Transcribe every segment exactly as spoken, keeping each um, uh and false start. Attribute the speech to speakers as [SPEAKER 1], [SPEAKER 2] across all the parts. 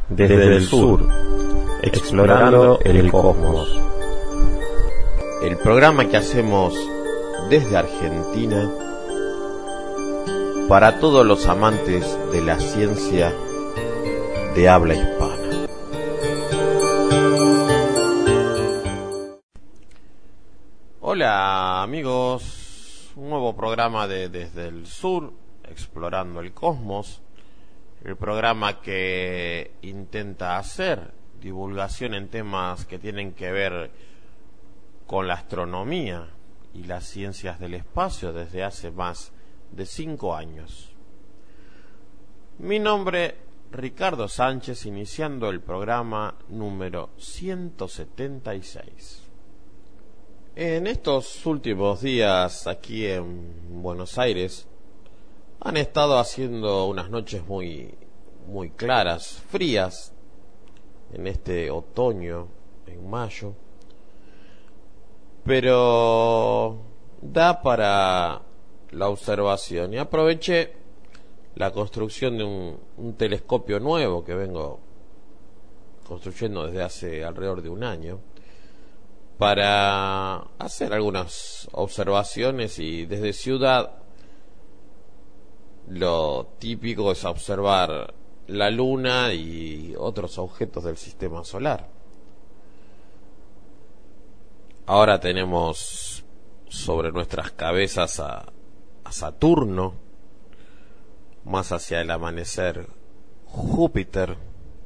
[SPEAKER 1] desde el sur, explorando el cosmos.
[SPEAKER 2] El programa que hacemos desde Argentina para todos los amantes de la ciencia de habla hispana. Hola amigos, un nuevo programa de Desde el Sur, explorando el cosmos. El programa que intenta hacer divulgación en temas que tienen que ver con la astronomía y las ciencias del espacio desde hace más de cinco años. Mi nombre, Ricardo Sánchez, iniciando el programa número ciento setenta y seis. En estos últimos días aquí en Buenos Aires han estado haciendo unas noches muy, muy claras, frías, en este otoño, en mayo, pero da para la observación. Y aproveché la construcción de un, un telescopio nuevo que vengo construyendo desde hace alrededor de un año, para hacer algunas observaciones. Y desde ciudad lo típico es observar la luna y otros objetos del sistema solar. Ahora tenemos sobre nuestras cabezas a, a Saturno, más hacia el amanecer Júpiter,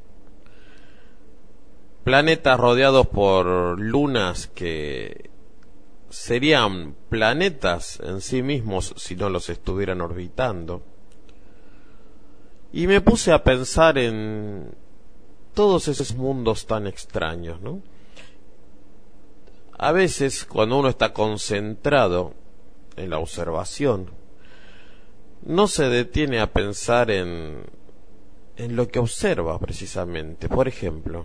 [SPEAKER 2] planetas rodeados por lunas que serían planetas en sí mismos si no los estuvieran orbitando. Y me puse a pensar en todos esos mundos tan extraños, ¿no? A veces, cuando uno está concentrado en la observación, no se detiene a pensar en, en lo que observa precisamente. Por ejemplo,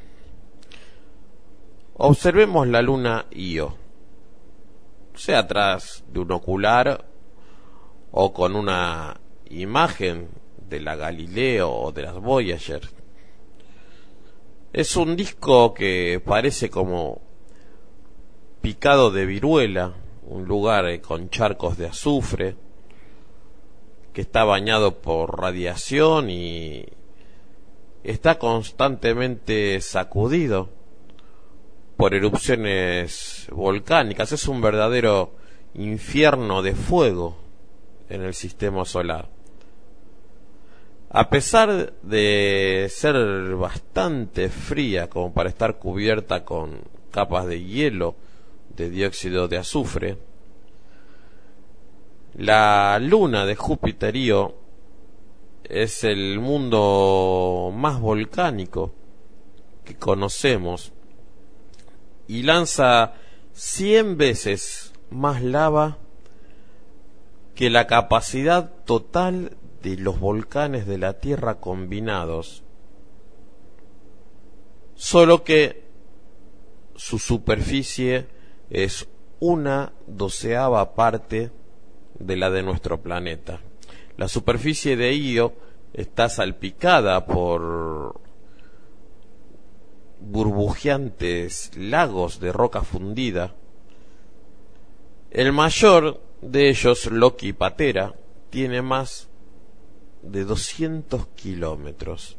[SPEAKER 2] observemos la luna Io, sea atrás de un ocular o con una imagen de la Galileo o de las Voyager. Es un disco que parece como picado de viruela, un lugar con charcos de azufre, que está bañado por radiación y está constantemente sacudido por erupciones volcánicas. Es un verdadero infierno de fuego en el sistema solar. A pesar de ser bastante fría como para estar cubierta con capas de hielo de dióxido de azufre, la luna de Júpiter Io es el mundo más volcánico que conocemos y lanza cien veces más lava que la capacidad total de los volcanes de la Tierra combinados, solo que su superficie es una doceava parte de la de nuestro planeta. La superficie de Io está salpicada por burbujeantes lagos de roca fundida. El mayor de ellos, Loki Patera, tiene más de doscientos kilómetros.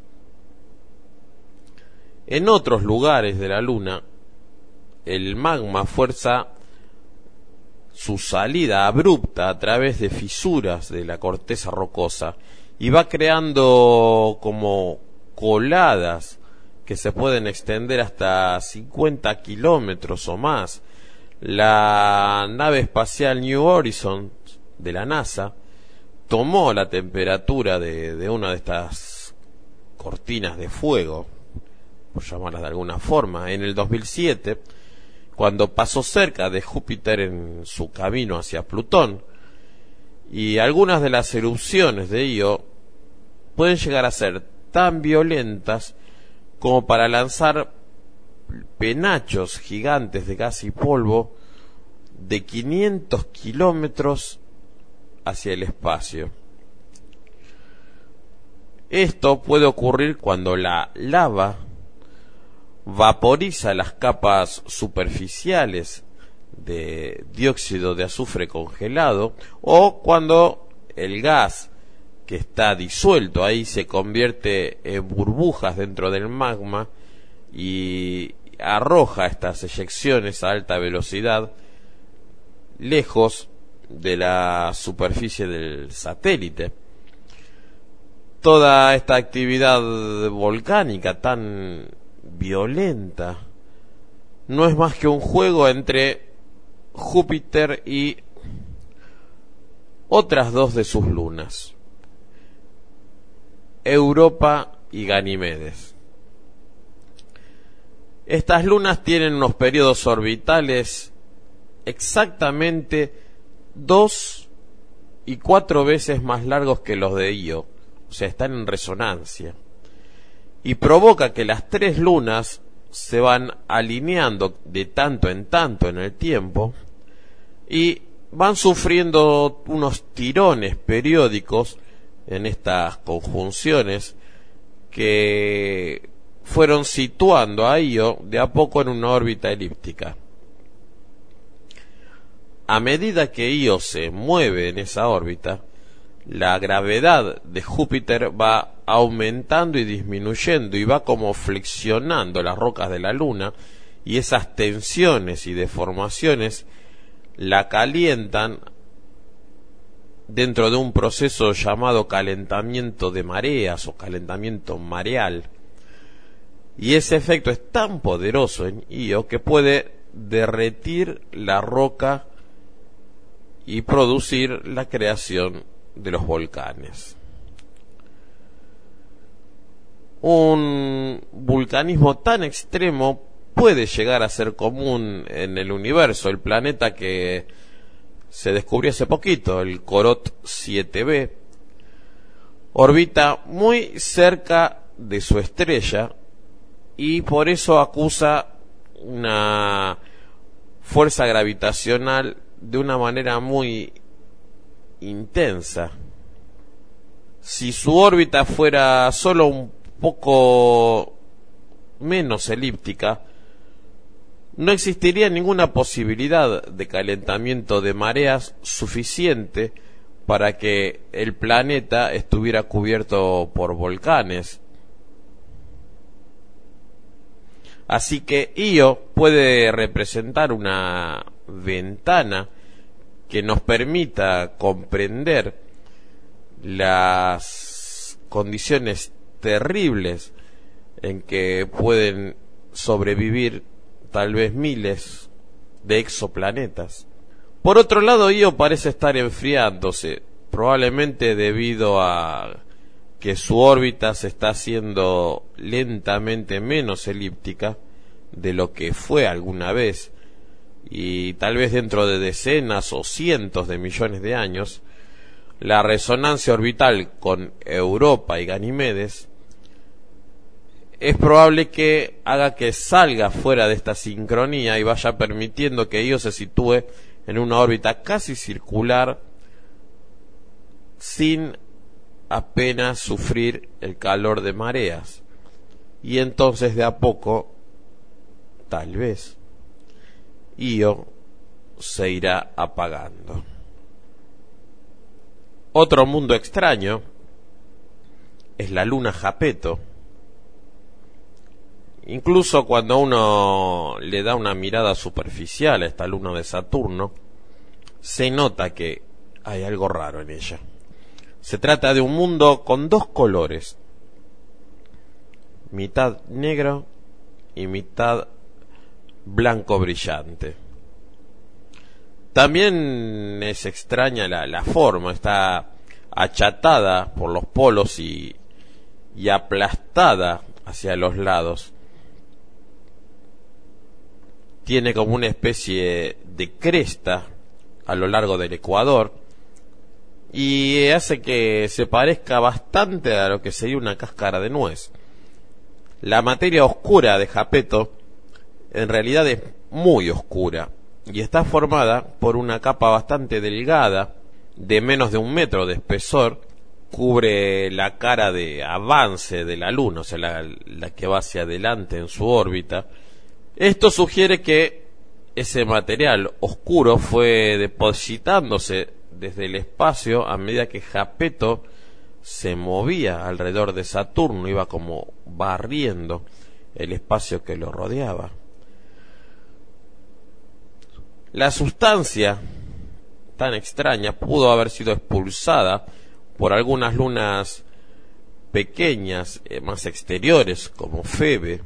[SPEAKER 2] En otros lugares de la luna, el magma fuerza su salida abrupta a través de fisuras de la corteza rocosa y va creando como coladas que se pueden extender hasta cincuenta kilómetros o más. La nave espacial New Horizons de la NASA tomó la temperatura de, de una de estas cortinas de fuego, por llamarlas de alguna forma, en el dos mil siete, cuando pasó cerca de Júpiter en su camino hacia Plutón. Y algunas de las erupciones de Io pueden llegar a ser tan violentas como para lanzar penachos gigantes de gas y polvo de quinientos kilómetros hacia el espacio. Esto puede ocurrir cuando la lava vaporiza las capas superficiales de dióxido de azufre congelado, o cuando el gas que está disuelto ahí se convierte en burbujas dentro del magma y arroja estas eyecciones a alta velocidad lejos de la superficie del satélite. Toda esta actividad volcánica tan violenta no es más que un juego entre Júpiter y otras dos de sus lunas, Europa y Ganímedes. Estas lunas tienen unos periodos orbitales exactamente dos y cuatro veces más largos que los de Io, o sea, están en resonancia, y provoca que las tres lunas se van alineando de tanto en tanto en el tiempo y van sufriendo unos tirones periódicos en estas conjunciones que fueron situando a Io de a poco en una órbita elíptica. A medida que Io se mueve en esa órbita, la gravedad de Júpiter va aumentando y disminuyendo y va como flexionando las rocas de la Luna, y esas tensiones y deformaciones la calientan dentro de un proceso llamado calentamiento de mareas o calentamiento mareal. Y ese efecto es tan poderoso en Io que puede derretir la roca y producir la creación de los volcanes. Un vulcanismo tan extremo puede llegar a ser común en el universo. El planeta que se descubrió hace poquito, el Corot siete b, orbita muy cerca de su estrella y por eso acusa una fuerza gravitacional de una manera muy intensa. Si su órbita fuera solo un poco menos elíptica, no existiría ninguna posibilidad de calentamiento de mareas suficiente para que el planeta estuviera cubierto por volcanes. Así que Io puede representar una ventana que nos permita comprender las condiciones terribles en que pueden sobrevivir tal vez miles de exoplanetas. Por otro lado, Io parece estar enfriándose, probablemente debido a que su órbita se está haciendo lentamente menos elíptica de lo que fue alguna vez, y tal vez dentro de decenas o cientos de millones de años, la resonancia orbital con Europa y Ganímedes es probable que haga que salga fuera de esta sincronía y vaya permitiendo que Io se sitúe en una órbita casi circular sin apenas sufrir el calor de mareas, y entonces de a poco, tal vez, Io se irá apagando. Otro mundo extraño es la luna Japeto. Incluso cuando uno le da una mirada superficial a esta luna de Saturno, se nota que hay algo raro en ella. Se trata de un mundo con dos colores, mitad negro y mitad blanco brillante. También es extraña la, la forma, está achatada por los polos y, y aplastada hacia los lados. Tiene como una especie de cresta a lo largo del ecuador y hace que se parezca bastante a lo que sería una cáscara de nuez. La materia oscura de Japeto en realidad es muy oscura y está formada por una capa bastante delgada de menos de un metro de espesor cubre la cara de avance de la Luna, o sea, la, la que va hacia adelante en su órbita. Esto sugiere que ese material oscuro fue depositándose desde el espacio a medida que Jápeto se movía alrededor de Saturno, iba como barriendo el espacio que lo rodeaba. La sustancia tan extraña pudo haber sido expulsada por algunas lunas pequeñas, eh, más exteriores, como Febe.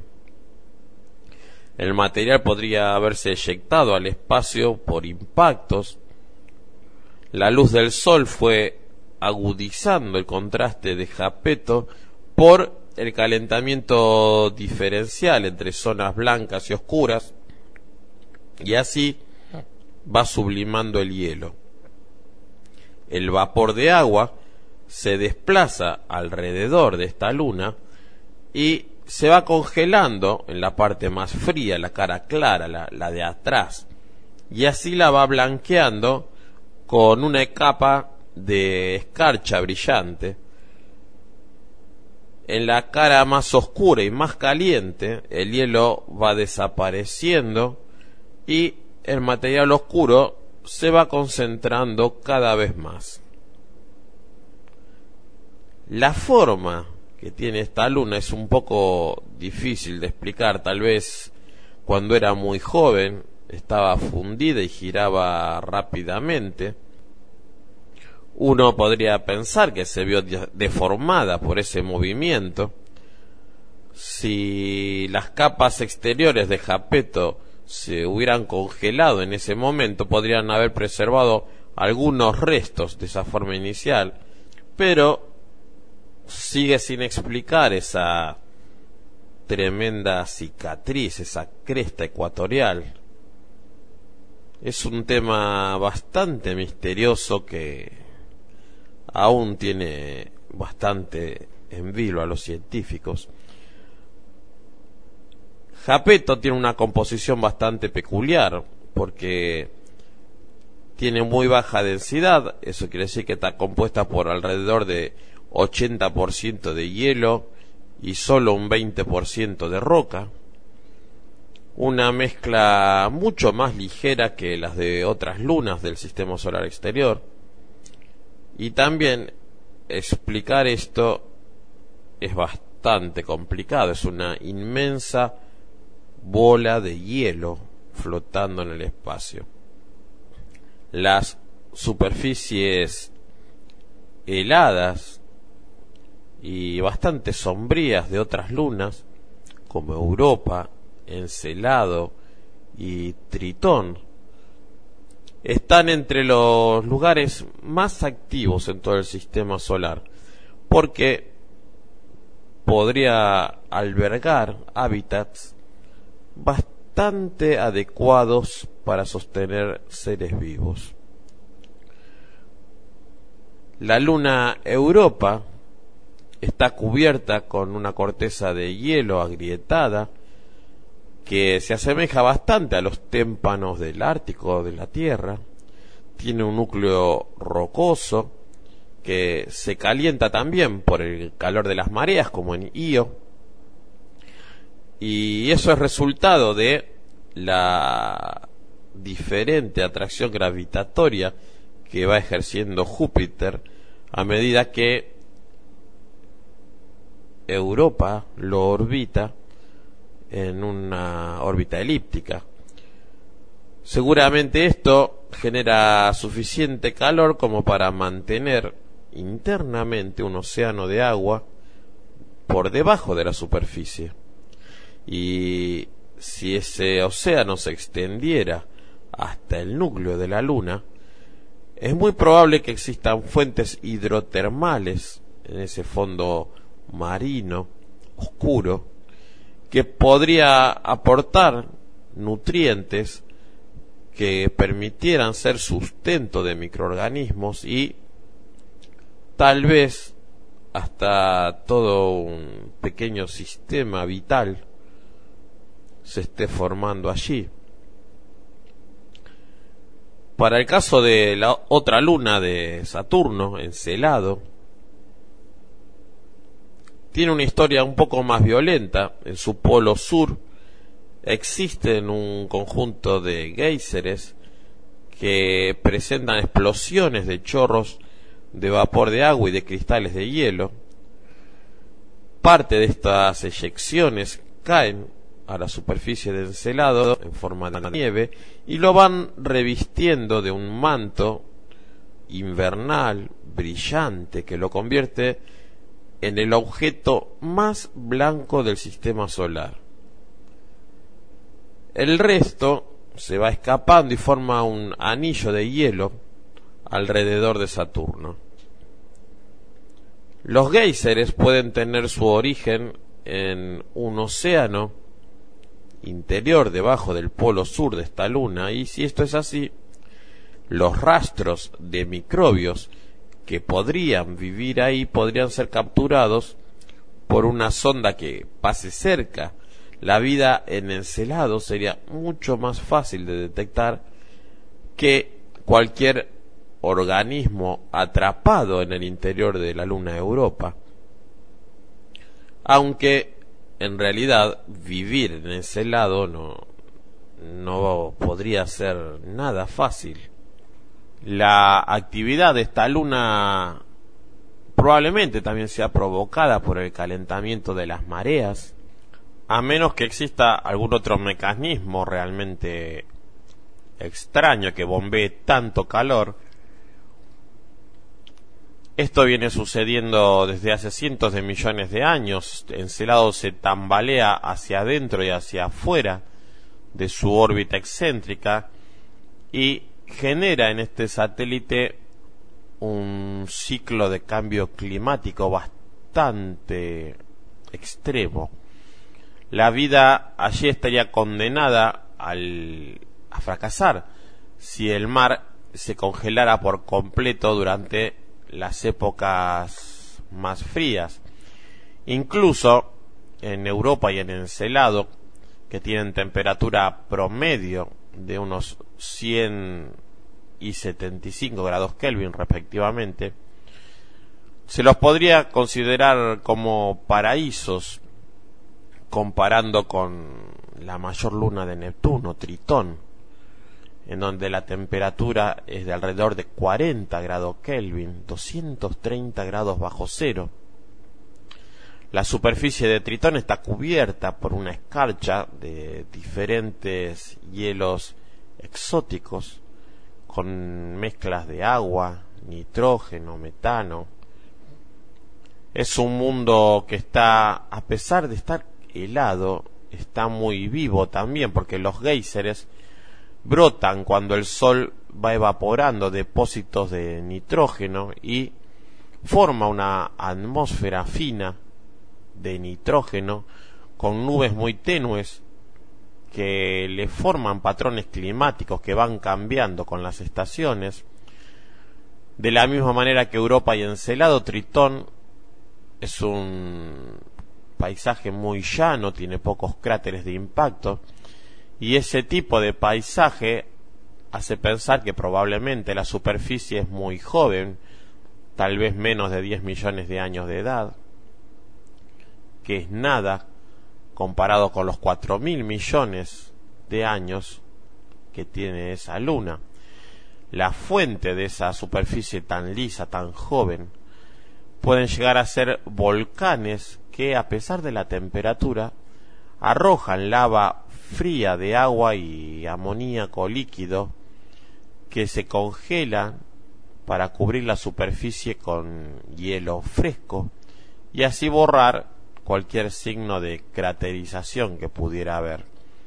[SPEAKER 2] El material podría haberse eyectado al espacio por impactos. La luz del Sol fue agudizando el contraste de Jápeto por el calentamiento diferencial entre zonas blancas y oscuras, y así va sublimando el hielo. El vapor de agua se desplaza alrededor de esta luna y se va congelando en la parte más fría, la cara clara, la, la de atrás, y así la va blanqueando con una capa de escarcha brillante. En la cara más oscura y más caliente, el hielo va desapareciendo y el material oscuro se va concentrando cada vez más. La forma que tiene esta luna es un poco difícil de explicar. Tal vez cuando era muy joven estaba fundida y giraba rápidamente. Uno podría pensar que se vio deformada por ese movimiento. Si las capas exteriores de Jápeto se hubieran congelado en ese momento, podrían haber preservado algunos restos de esa forma inicial, pero sigue sin explicar esa tremenda cicatriz, esa cresta ecuatorial. Es un tema bastante misterioso que aún tiene bastante en vilo a los científicos. Jápeto tiene una composición bastante peculiar porque tiene muy baja densidad. Eso quiere decir que está compuesta por alrededor de ochenta por ciento de hielo y solo un veinte por ciento de roca. Una mezcla mucho más ligera que las de otras lunas del sistema solar exterior. Y también explicar esto es bastante complicado. Es una inmensa bola de hielo flotando en el espacio. Las superficies heladas y bastante sombrías de otras lunas, como Europa, Encelado y Tritón, están entre los lugares más activos en todo el sistema solar, porque podría albergar hábitats bastante adecuados para sostener seres vivos. La luna Europa está cubierta con una corteza de hielo agrietada que se asemeja bastante a los témpanos del Ártico de la Tierra. Tiene un núcleo rocoso que se calienta también por el calor de las mareas, como en Io, y eso es resultado de la diferente atracción gravitatoria que va ejerciendo Júpiter a medida que Europa lo orbita en una órbita elíptica. Seguramente esto genera suficiente calor como para mantener internamente un océano de agua por debajo de la superficie. Y si ese océano se extendiera hasta el núcleo de la Luna, es muy probable que existan fuentes hidrotermales en ese fondo marino oscuro que podría aportar nutrientes que permitieran ser sustento de microorganismos y tal vez hasta todo un pequeño sistema vital se esté formando allí. Para el caso de la otra luna de Saturno, Encelado, tiene una historia un poco más violenta. En su polo sur existen un conjunto de géiseres que presentan explosiones de chorros de vapor de agua y de cristales de hielo. Parte de estas eyecciones caen a la superficie de Encelado en forma de nieve y lo van revistiendo de un manto invernal brillante que lo convierte en el objeto más blanco del sistema solar. El resto se va escapando y forma un anillo de hielo alrededor de Saturno. Los géiseres pueden tener su origen en un océano interior debajo del polo sur de esta luna, y si esto es así, los rastros de microbios que podrían vivir ahí podrían ser capturados por una sonda que pase cerca. La vida en Encelado sería mucho más fácil de detectar que cualquier organismo atrapado en el interior de la luna Europa. Aunque en realidad vivir en Encelado no, no podría ser nada fácil. La actividad de esta luna probablemente también sea provocada por el calentamiento de las mareas, a menos que exista algún otro mecanismo realmente extraño que bombee tanto calor. Esto viene sucediendo desde hace cientos de millones de años. Encelado se tambalea hacia adentro y hacia afuera de su órbita excéntrica y genera en este satélite un ciclo de cambio climático bastante extremo. La vida allí estaría condenada al, a fracasar si el mar se congelara por completo durante las épocas más frías. Incluso en Europa y en Encelado, que tienen temperatura promedio de unos cien y setenta y cinco grados Kelvin respectivamente, se los podría considerar como paraísos, comparando con la mayor luna de Neptuno, Tritón, en donde la temperatura es de alrededor de cuarenta grados Kelvin, doscientos treinta grados bajo cero. La superficie de Tritón está cubierta por una escarcha de diferentes hielos exóticos con mezclas de agua, nitrógeno, metano. Es un mundo que está, a pesar de estar helado, está muy vivo también, porque los géiseres brotan cuando el sol va evaporando depósitos de nitrógeno y forma una atmósfera fina de nitrógeno con nubes muy tenues que le forman patrones climáticos que van cambiando con las estaciones. De la misma manera que Europa y Encelado, Tritón es un paisaje muy llano, tiene pocos cráteres de impacto, y ese tipo de paisaje hace pensar que probablemente la superficie es muy joven, tal vez menos de diez millones de años de edad, que es nada comparado con los cuatro mil millones de años que tiene esa luna. La fuente de esa superficie tan lisa, tan joven, pueden llegar a ser volcanes que, a pesar de la temperatura, arrojan lava fría de agua y amoníaco líquido que se congelan para cubrir la superficie con hielo fresco y así borrar cualquier signo de craterización que pudiera haber.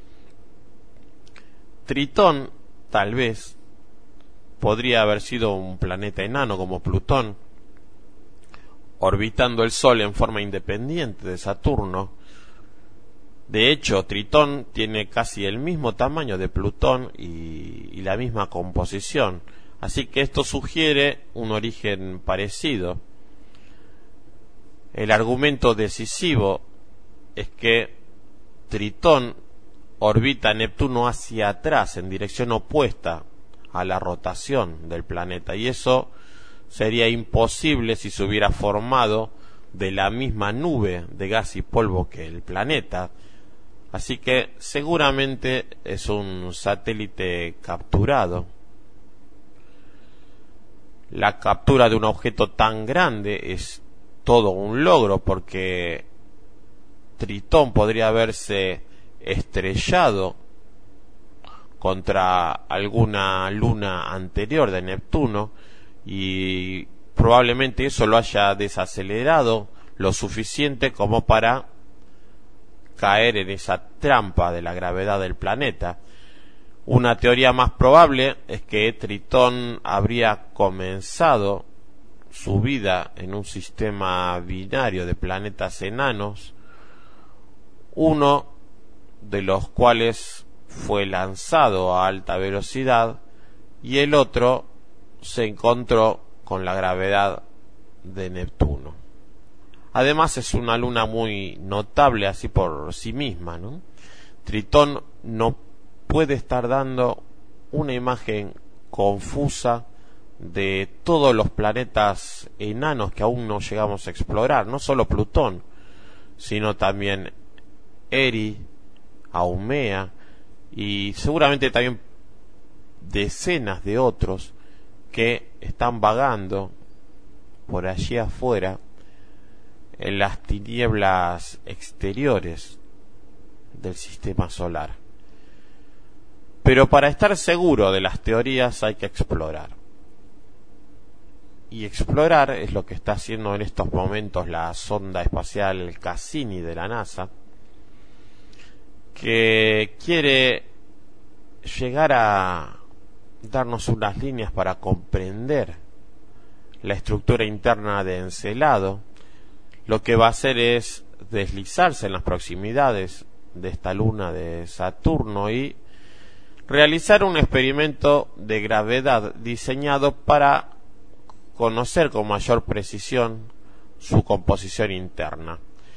[SPEAKER 2] Tritón, tal vez, podría haber sido un planeta enano como Plutón, orbitando el Sol en forma independiente de Saturno. De hecho, Tritón tiene casi el mismo tamaño de Plutón y, y la misma composición, así que esto sugiere un origen parecido. El argumento decisivo es que Tritón orbita a Neptuno hacia atrás, en dirección opuesta a la rotación del planeta, y eso sería imposible si se hubiera formado de la misma nube de gas y polvo que el planeta, así que seguramente es un satélite capturado. La captura de un objeto tan grande es todo un logro, porque Tritón podría haberse estrellado contra alguna luna anterior de Neptuno y probablemente eso lo haya desacelerado lo suficiente como para caer en esa trampa de la gravedad del planeta. Una teoría más probable es que Tritón habría comenzado su vida en un sistema binario de planetas enanos, uno de los cuales fue lanzado a alta velocidad y el otro se encontró con la gravedad de Neptuno. Además es una luna muy notable así por sí misma, ¿no? Tritón no puede estar dando una imagen confusa de todos los planetas enanos que aún no llegamos a explorar, no solo Plutón, sino también Eri, Haumea y seguramente también decenas de otros que están vagando por allí afuera en las tinieblas exteriores del sistema solar. Pero para estar seguro de las teorías hay que explorar. Y explorar es lo que está haciendo en estos momentos la sonda espacial Cassini de la NASA, que quiere llegar a darnos unas líneas para comprender la estructura interna de Encelado. Lo que va a hacer es deslizarse en las proximidades de esta luna de Saturno y realizar un experimento de gravedad diseñado para conocer con mayor precisión su composición interna.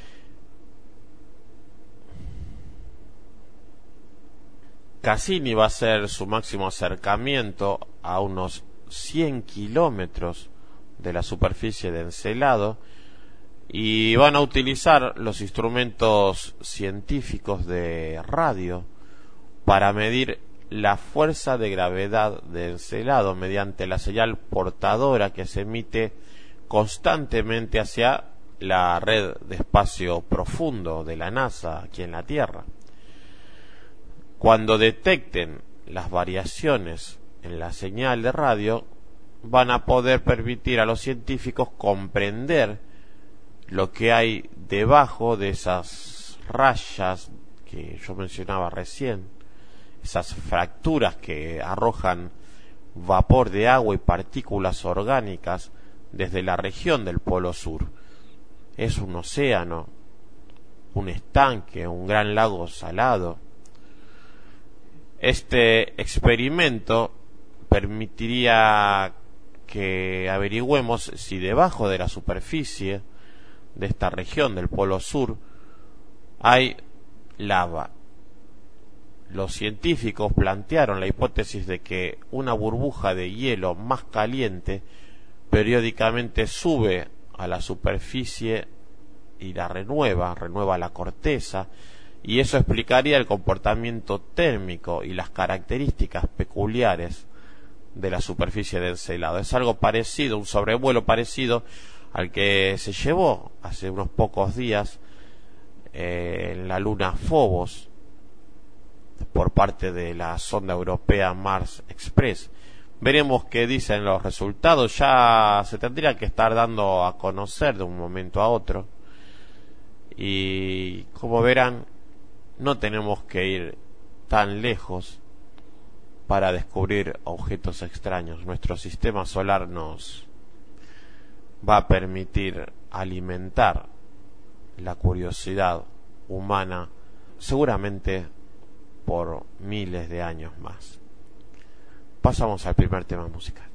[SPEAKER 2] Cassini va a hacer su máximo acercamiento a unos cien kilómetros de la superficie de Encelado y van a utilizar los instrumentos científicos de radio para medir la fuerza de gravedad de Encelado mediante la señal portadora que se emite constantemente hacia la red de espacio profundo de la NASA aquí en la Tierra. Cuando detecten las variaciones en la señal de radio, van a poder permitir a los científicos comprender lo que hay debajo de esas rayas que yo mencionaba recién, esas fracturas que arrojan vapor de agua y partículas orgánicas desde la región del Polo Sur. Es un océano, un estanque, un gran lago salado. Este experimento permitiría que averigüemos si debajo de la superficie de esta región del Polo Sur hay lava. Los científicos plantearon la hipótesis de que una burbuja de hielo más caliente periódicamente sube a la superficie y la renueva, renueva la corteza, y eso explicaría el comportamiento térmico y las características peculiares de la superficie de Encelado. Es algo parecido, un sobrevuelo parecido al que se llevó hace unos pocos días eh, en la luna Phobos por parte de la sonda europea Mars Express. Veremos qué dicen los resultados. Ya se tendría que estar dando a conocer de un momento a otro. Y como verán, no tenemos que ir tan lejos para descubrir objetos extraños. Nuestro sistema solar nos va a permitir alimentar la curiosidad humana seguramente por miles de años más. Pasamos al primer tema musical.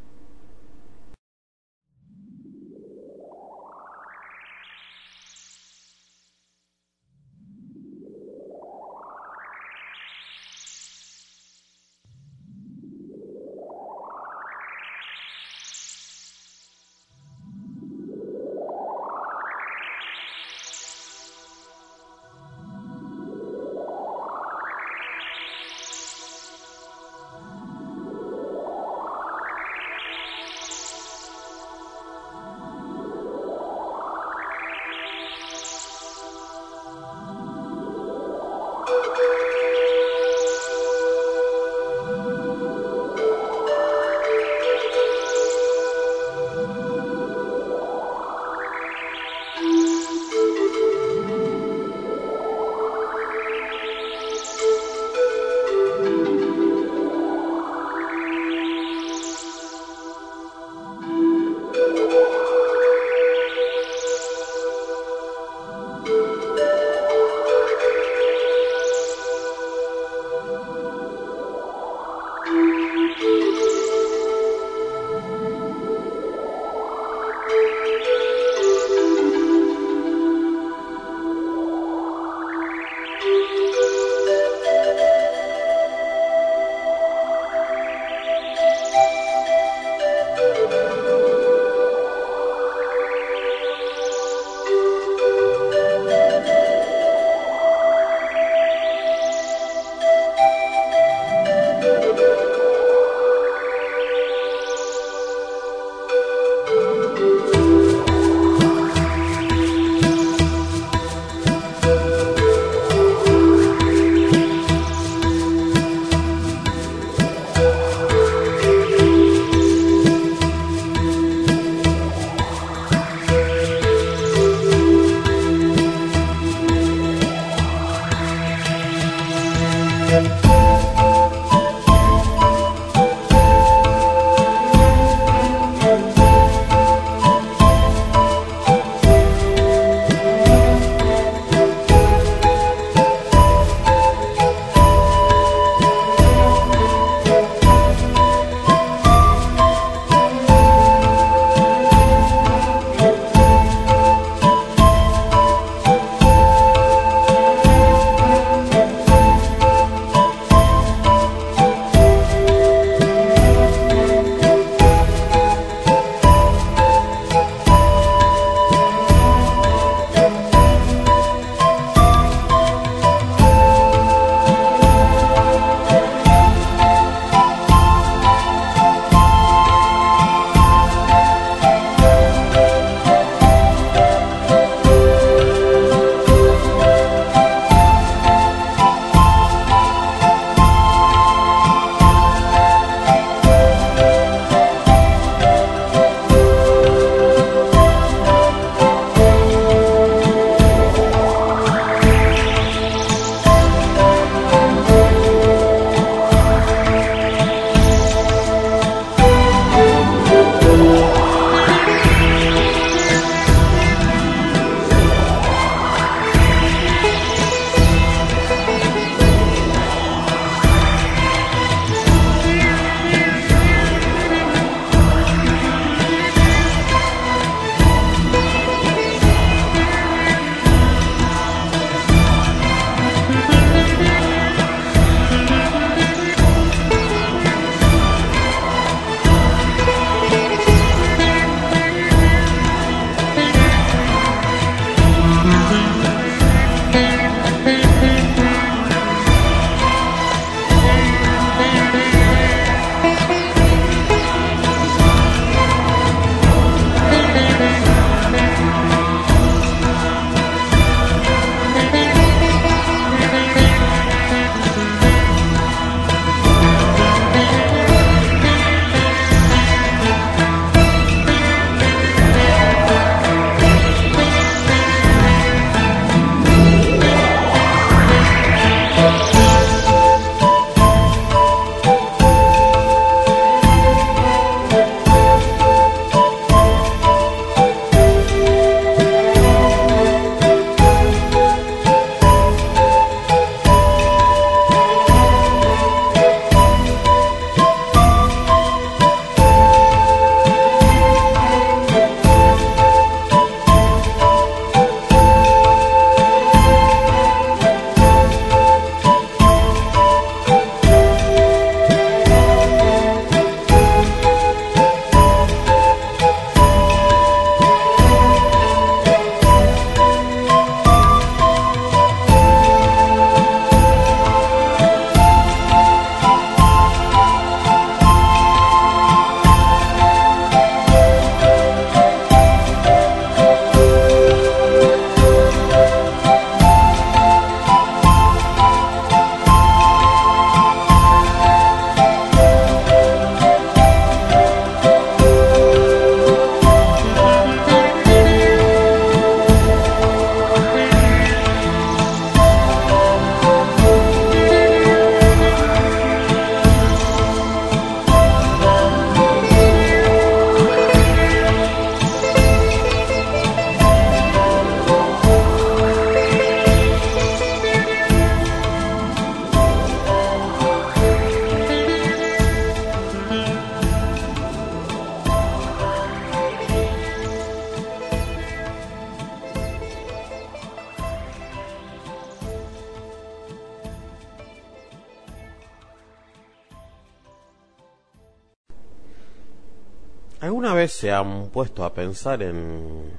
[SPEAKER 2] ¿Alguna vez se han puesto a pensar en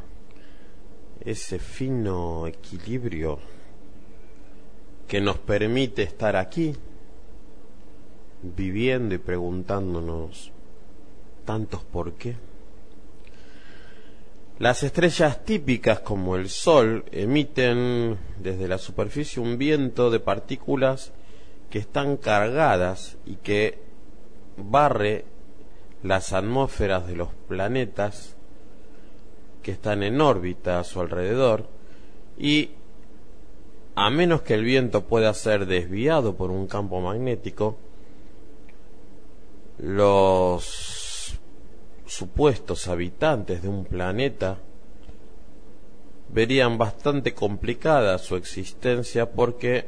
[SPEAKER 2] ese fino equilibrio que nos permite estar aquí, viviendo y preguntándonos tantos por qué? Las estrellas típicas como el Sol emiten desde la superficie un viento de partículas que están cargadas y que barre las atmósferas de los planetas que están en órbita a su alrededor y a menos que el viento pueda ser desviado por un campo magnético, los supuestos habitantes de un planeta verían bastante complicada su existencia, porque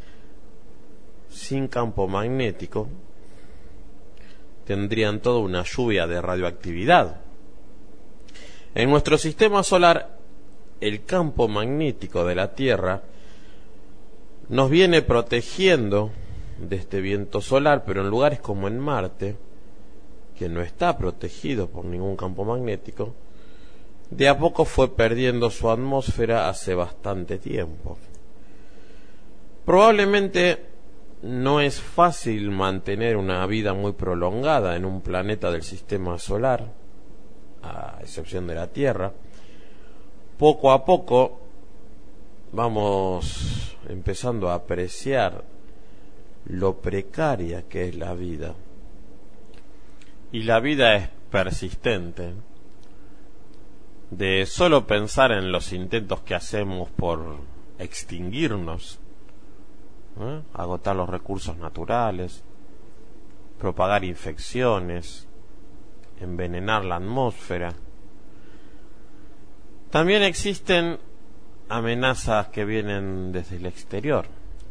[SPEAKER 2] sin campo magnético tendrían toda una lluvia de radioactividad. En nuestro sistema solar, el campo magnético de la Tierra nos viene protegiendo de este viento solar, pero en lugares como en Marte, que no está protegido por ningún campo magnético, de a poco fue perdiendo su atmósfera hace bastante tiempo. Probablemente no es fácil mantener una vida muy prolongada en un planeta del sistema solar, a excepción de la Tierra. Poco a poco vamos empezando a apreciar lo precaria que es la vida. Y la vida es persistente. De solo pensar en los intentos que hacemos por extinguirnos, ¿eh? agotar los recursos naturales, propagar infecciones, envenenar la atmósfera. También existen amenazas que vienen desde el exterior.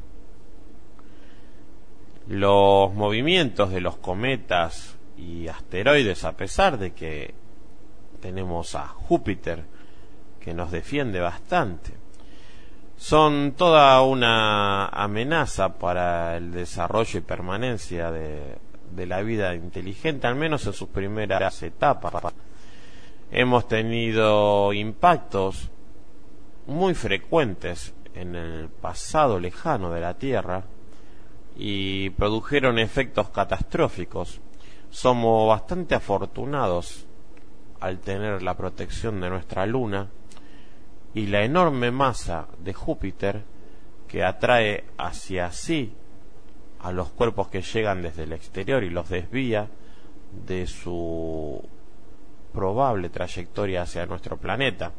[SPEAKER 2] Los movimientos de los cometas y asteroides, a pesar de que tenemos a Júpiter que nos defiende bastante, son toda una amenaza para el desarrollo y permanencia de, de la vida inteligente, al menos en sus primeras etapas. Hemos tenido impactos muy frecuentes en el pasado lejano de la Tierra y produjeron efectos catastróficos. Somos bastante afortunados al tener la protección de nuestra luna y la enorme masa de Júpiter, que atrae hacia sí a los cuerpos que llegan desde el exterior y los desvía de su probable trayectoria hacia nuestro planeta.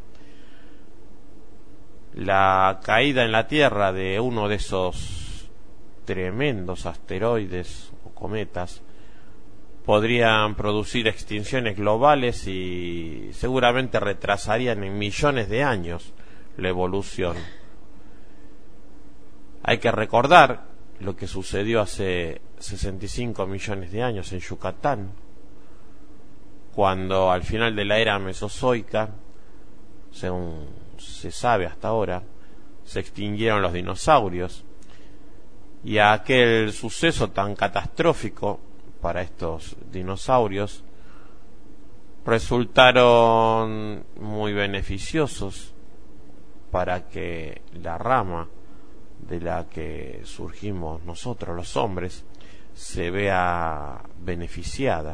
[SPEAKER 2] La caída en la Tierra de uno de esos tremendos asteroides o cometas podrían producir extinciones globales y seguramente retrasarían en millones de años la evolución. Hay que recordar lo que sucedió hace sesenta y cinco millones de años en Yucatán, cuando al final de la era mesozoica, según se sabe hasta ahora, se extinguieron los dinosaurios, y a aquel suceso tan catastrófico para estos dinosaurios resultaron muy beneficiosos para que la rama de la que surgimos nosotros los hombres se vea beneficiada.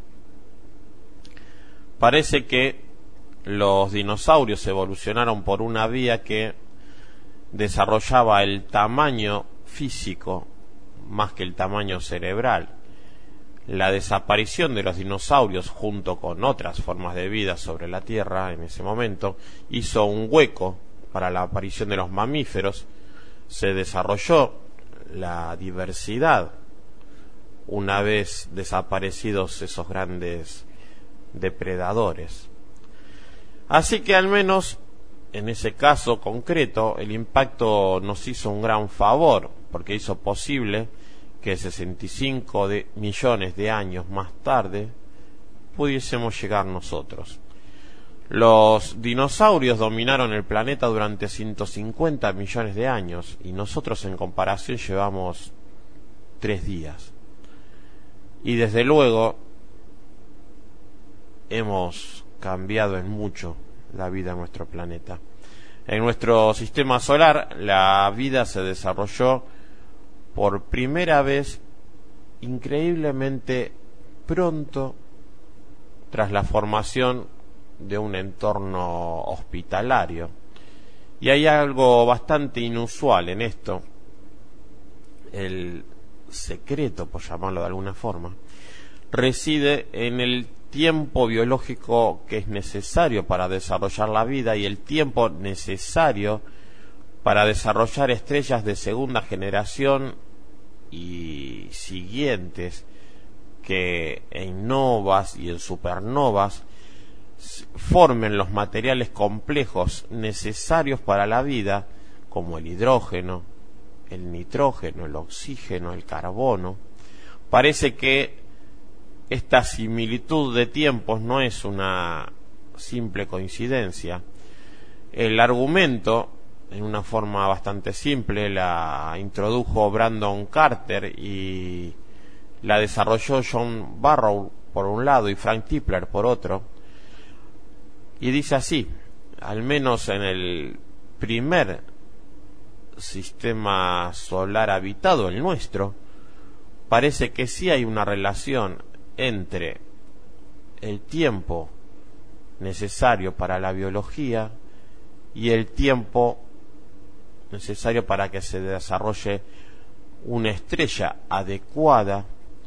[SPEAKER 2] Parece que los dinosaurios evolucionaron por una vía que desarrollaba el tamaño físico más que el tamaño cerebral. La desaparición de los dinosaurios, junto con otras formas de vida sobre la Tierra en ese momento, hizo un hueco para la aparición de los mamíferos. Se desarrolló la diversidad una vez desaparecidos esos grandes depredadores. Así que al menos en ese caso concreto el impacto nos hizo un gran favor, porque hizo posible que sesenta y cinco de millones de años más tarde pudiésemos llegar nosotros. Los dinosaurios dominaron el planeta durante ciento cincuenta millones de años y nosotros en comparación llevamos tres días. Y desde luego hemos cambiado en mucho la vida en nuestro planeta. En nuestro sistema solar la vida se desarrolló por primera vez increíblemente pronto tras la formación de un entorno hospitalario. Y hay algo bastante inusual en esto. El secreto, por llamarlo de alguna forma, reside en el tiempo biológico que es necesario para desarrollar la vida y el tiempo necesario para desarrollar estrellas de segunda generación y siguientes que en novas y en supernovas formen los materiales complejos necesarios para la vida, como el hidrógeno, el nitrógeno, el oxígeno, el carbono. Parece que esta similitud de tiempos no es una simple coincidencia. El argumento, en una forma bastante simple, la introdujo Brandon Carter y la desarrolló John Barrow por un lado y Frank Tipler por otro, y dice así: al menos en el primer sistema solar habitado, el nuestro, parece que sí hay una relación entre el tiempo necesario para la biología y el tiempo necesario para que se desarrolle una estrella adecuada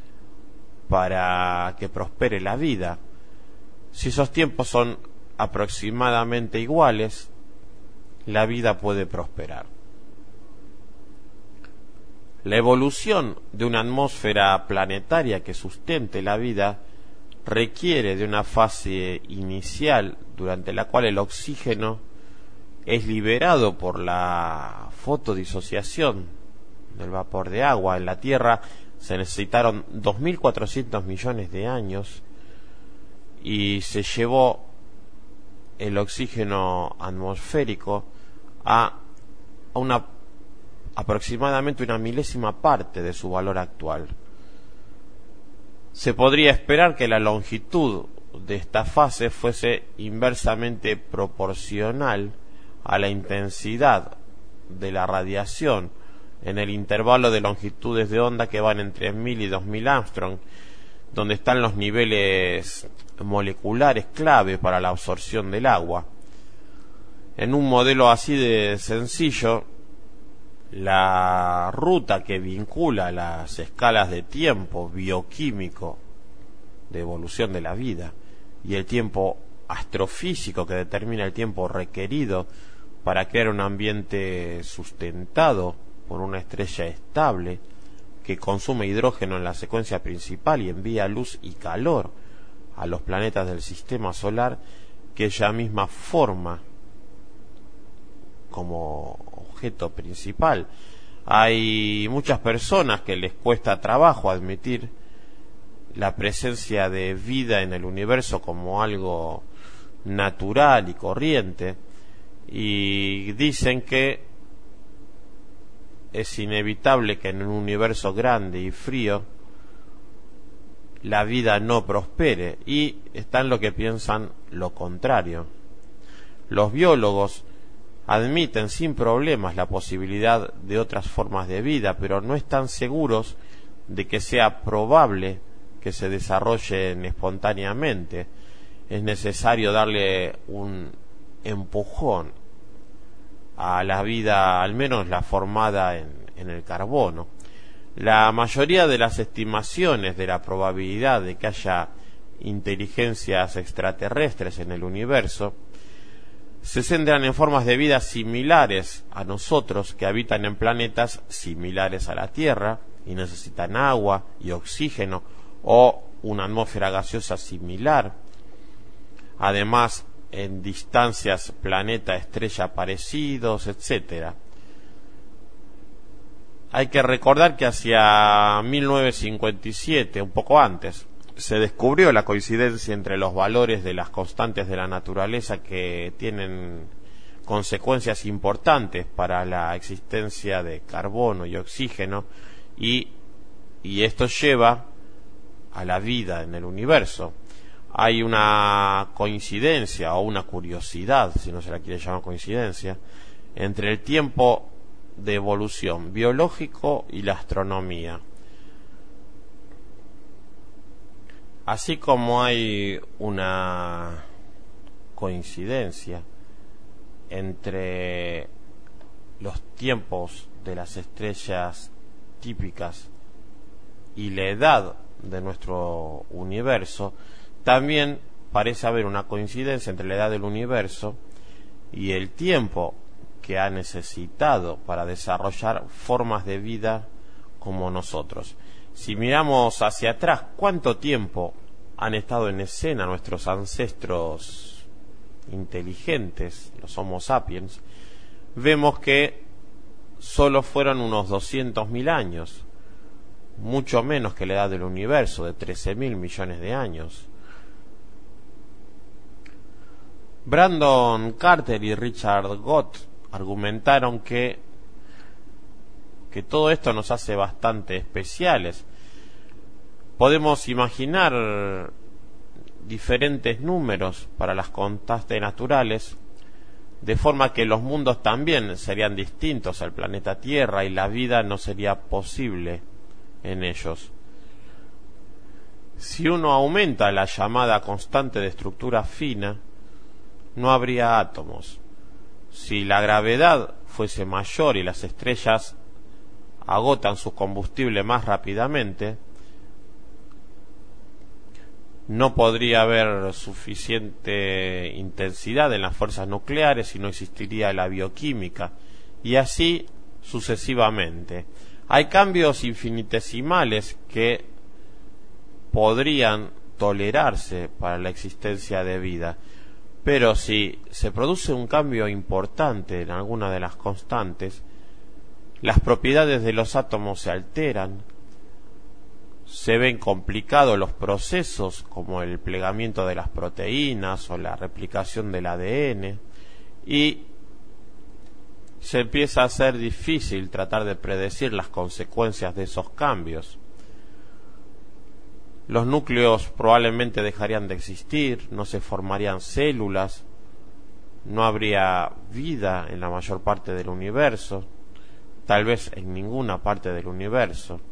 [SPEAKER 2] para que prospere la vida. Si esos tiempos son aproximadamente iguales, la vida puede prosperar. La evolución de una atmósfera planetaria que sustente la vida requiere de una fase inicial durante la cual el oxígeno es liberado por la fotodisociación del vapor de agua. En la Tierra se necesitaron dos mil cuatrocientos millones de años y se llevó el oxígeno atmosférico a una aproximadamente una milésima parte de su valor actual. Se podría esperar que la longitud de esta fase fuese inversamente proporcional a la intensidad de la radiación en el intervalo de longitudes de onda que van entre mil y dos mil Armstrong, donde están los niveles moleculares clave para la absorción del agua. En un modelo así de sencillo, la ruta que vincula las escalas de tiempo bioquímico de evolución de la vida y el tiempo astrofísico que determina el tiempo requerido para crear un ambiente sustentado por una estrella estable que consume hidrógeno en la secuencia principal y envía luz y calor a los planetas del sistema solar que ella misma forma como objeto principal. Hay muchas personas que les cuesta trabajo admitir la presencia de vida en el universo como algo natural y corriente, y dicen que es inevitable que en un universo grande y frío la vida no prospere, y están los que piensan lo contrario. Los biólogos admiten sin problemas la posibilidad de otras formas de vida, pero no están seguros de que sea probable que se desarrollen espontáneamente. Es necesario darle un empujón a la vida, al menos la formada en, en el carbono. La mayoría de las estimaciones de la probabilidad de que haya inteligencias extraterrestres en el universo se centran en formas de vida similares a nosotros, que habitan en planetas similares a la Tierra y necesitan agua y oxígeno o una atmósfera gaseosa similar. Además, en distancias planeta-estrella parecidos, etcétera. Hay que recordar que hacia mil novecientos cincuenta y siete, un poco antes, se descubrió la coincidencia entre los valores de las constantes de la naturaleza que tienen consecuencias importantes para la existencia de carbono y oxígeno, y, y esto lleva a la vida en el universo. Hay una coincidencia o una curiosidad, si no se la quiere llamar coincidencia, entre el tiempo de evolución biológico y la astronomía. Así como hay una coincidencia entre los tiempos de las estrellas típicas y la edad de nuestro universo, también parece haber una coincidencia entre la edad del universo y el tiempo que ha necesitado para desarrollar formas de vida como nosotros. Si miramos hacia atrás, ¿cuánto tiempo han estado en escena nuestros ancestros inteligentes, los Homo sapiens? Vemos que solo fueron unos doscientos mil años, mucho menos que la edad del universo, de trece mil millones de años. Brandon Carter y Richard Gott argumentaron que, que todo esto nos hace bastante especiales. Podemos imaginar diferentes números para las constantes naturales, de forma que los mundos también serían distintos al planeta Tierra y la vida no sería posible en ellos. Si uno aumenta la llamada constante de estructura fina, no habría átomos. Si la gravedad fuese mayor y las estrellas agotan su combustible más rápidamente, no podría haber suficiente intensidad en las fuerzas nucleares y no existiría la bioquímica, y así sucesivamente. Hay cambios infinitesimales que podrían tolerarse para la existencia de vida, pero si se produce un cambio importante en alguna de las constantes, las propiedades de los átomos se alteran, se ven complicados los procesos como el plegamiento de las proteínas o la replicación del A D N, y se empieza a hacer difícil tratar de predecir las consecuencias de esos cambios. Los núcleos probablemente dejarían de existir, no se formarían células, no habría vida en la mayor parte del universo, tal vez en ninguna parte del universo.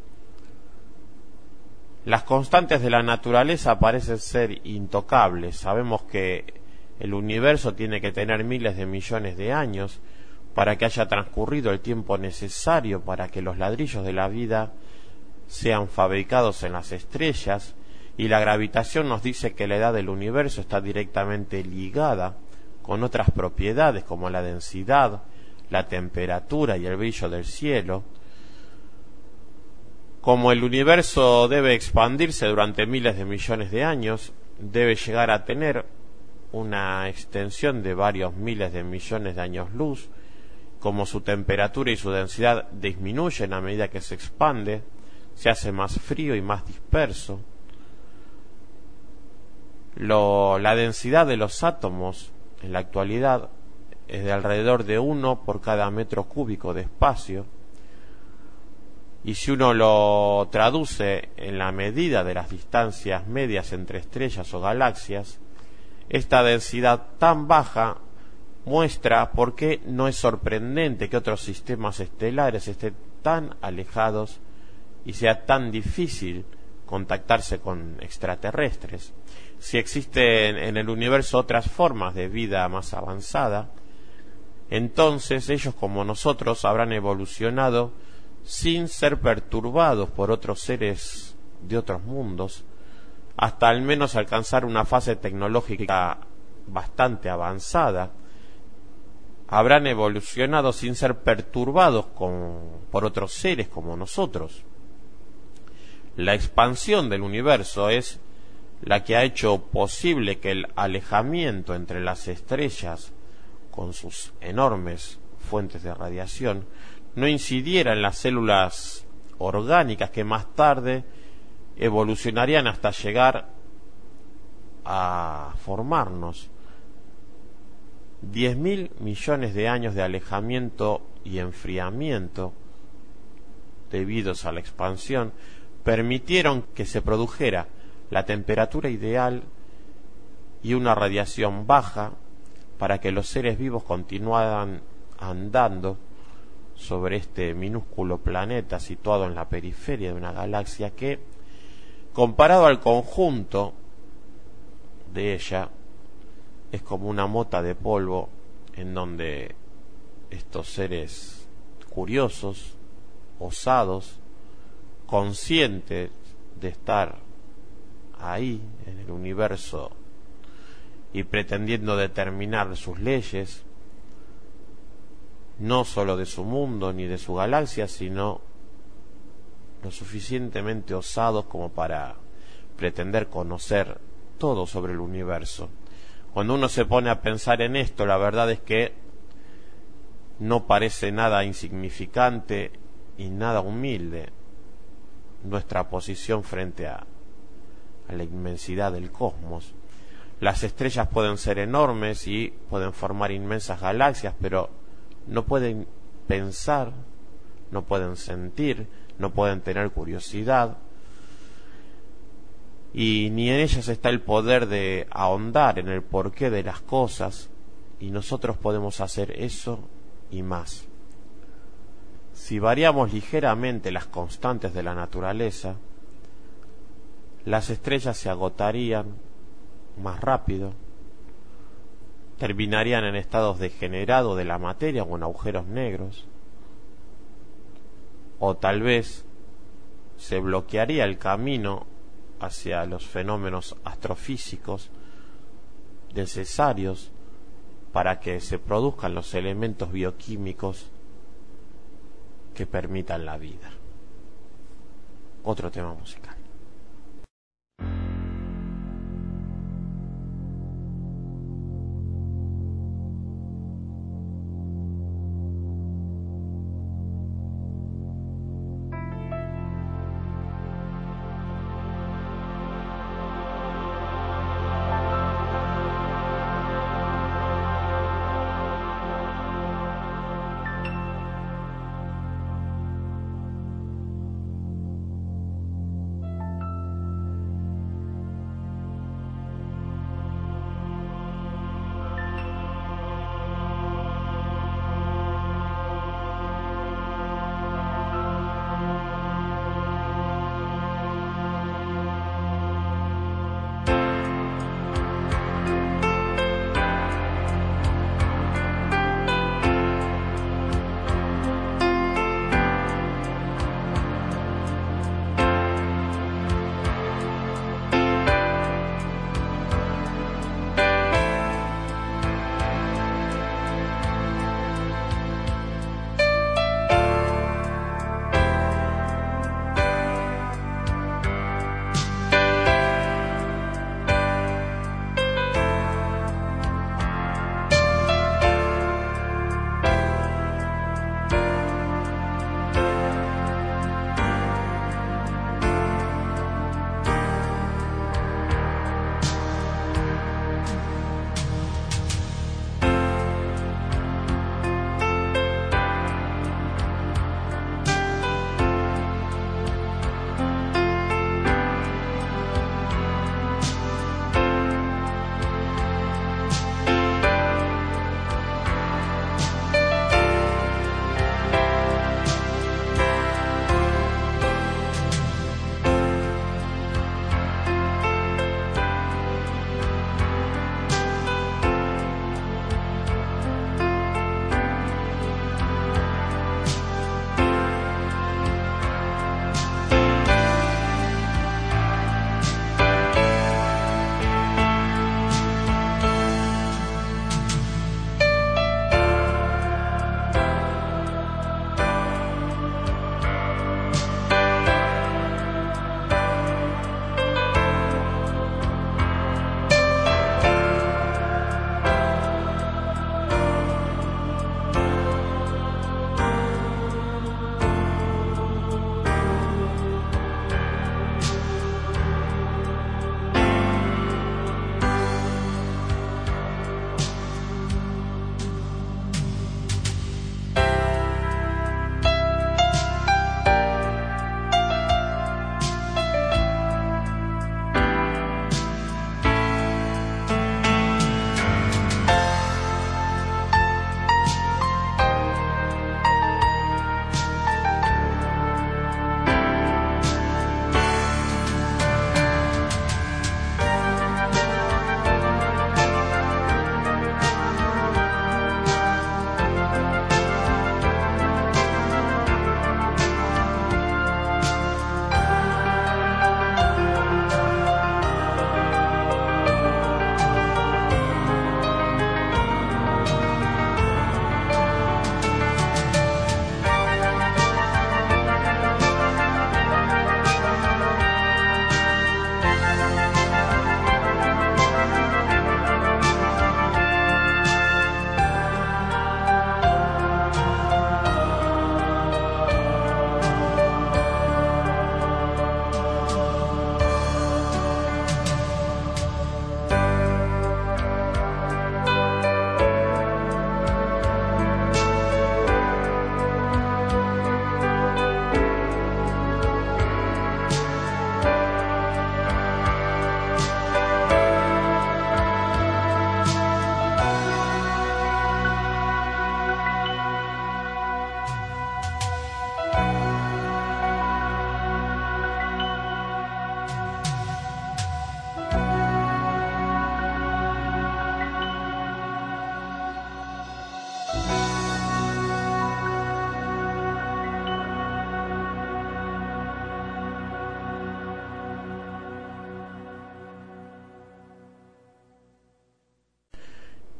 [SPEAKER 2] Las constantes de la naturaleza parecen ser intocables. Sabemos que el universo tiene que tener miles de millones de años para que haya transcurrido el tiempo necesario para que los ladrillos de la vida sean fabricados en las estrellas, y la gravitación nos dice que la edad del universo está directamente ligada con otras propiedades como la densidad, la temperatura y el brillo del cielo. Como el universo debe expandirse durante miles de millones de años, debe llegar a tener una extensión de varios miles de millones de años luz. Como su temperatura y su densidad disminuyen a medida que se expande, se hace más frío y más disperso. Lo, la densidad de los átomos en la actualidad es de alrededor de uno por cada metro cúbico de espacio, y si uno lo traduce en la medida de las distancias medias entre estrellas o galaxias, esta densidad tan baja muestra por qué no es sorprendente que otros sistemas estelares estén tan alejados y sea tan difícil contactarse con extraterrestres. Si existen en el universo otras formas de vida más avanzada, entonces ellos, como nosotros, habrán evolucionado sin ser perturbados por otros seres de otros mundos, hasta al menos alcanzar una fase tecnológica bastante avanzada. Habrán evolucionado sin ser perturbados con, por otros seres como nosotros. La expansión del universo es la que ha hecho posible que el alejamiento entre las estrellas, con sus enormes fuentes de radiación, no incidiera en las células orgánicas que más tarde evolucionarían hasta llegar a formarnos. Diez mil millones de años de alejamiento y enfriamiento debidos a la expansión permitieron que se produjera la temperatura ideal y una radiación baja para que los seres vivos continuaran andando sobre este minúsculo planeta situado en la periferia de una galaxia que, comparado al conjunto de ella, es como una mota de polvo en donde estos seres curiosos, osados, conscientes de estar ahí en el universo y pretendiendo determinar sus leyes, no solo de su mundo ni de su galaxia, sino lo suficientemente osados como para pretender conocer todo sobre el universo. Cuando uno se pone a pensar en esto, la verdad es que no parece nada insignificante y nada humilde nuestra posición frente a, a la inmensidad del cosmos. Las estrellas pueden ser enormes y pueden formar inmensas galaxias, pero no pueden pensar, no pueden sentir, no pueden tener curiosidad, y ni en ellas está el poder de ahondar en el porqué de las cosas, y nosotros podemos hacer eso y más. Si variamos ligeramente las constantes de la naturaleza, las estrellas se agotarían más rápido, terminarían en estados degenerados de la materia o en agujeros negros, o tal vez se bloquearía el camino hacia los fenómenos astrofísicos necesarios para que se produzcan los elementos bioquímicos que permitan la vida. Otro tema musical.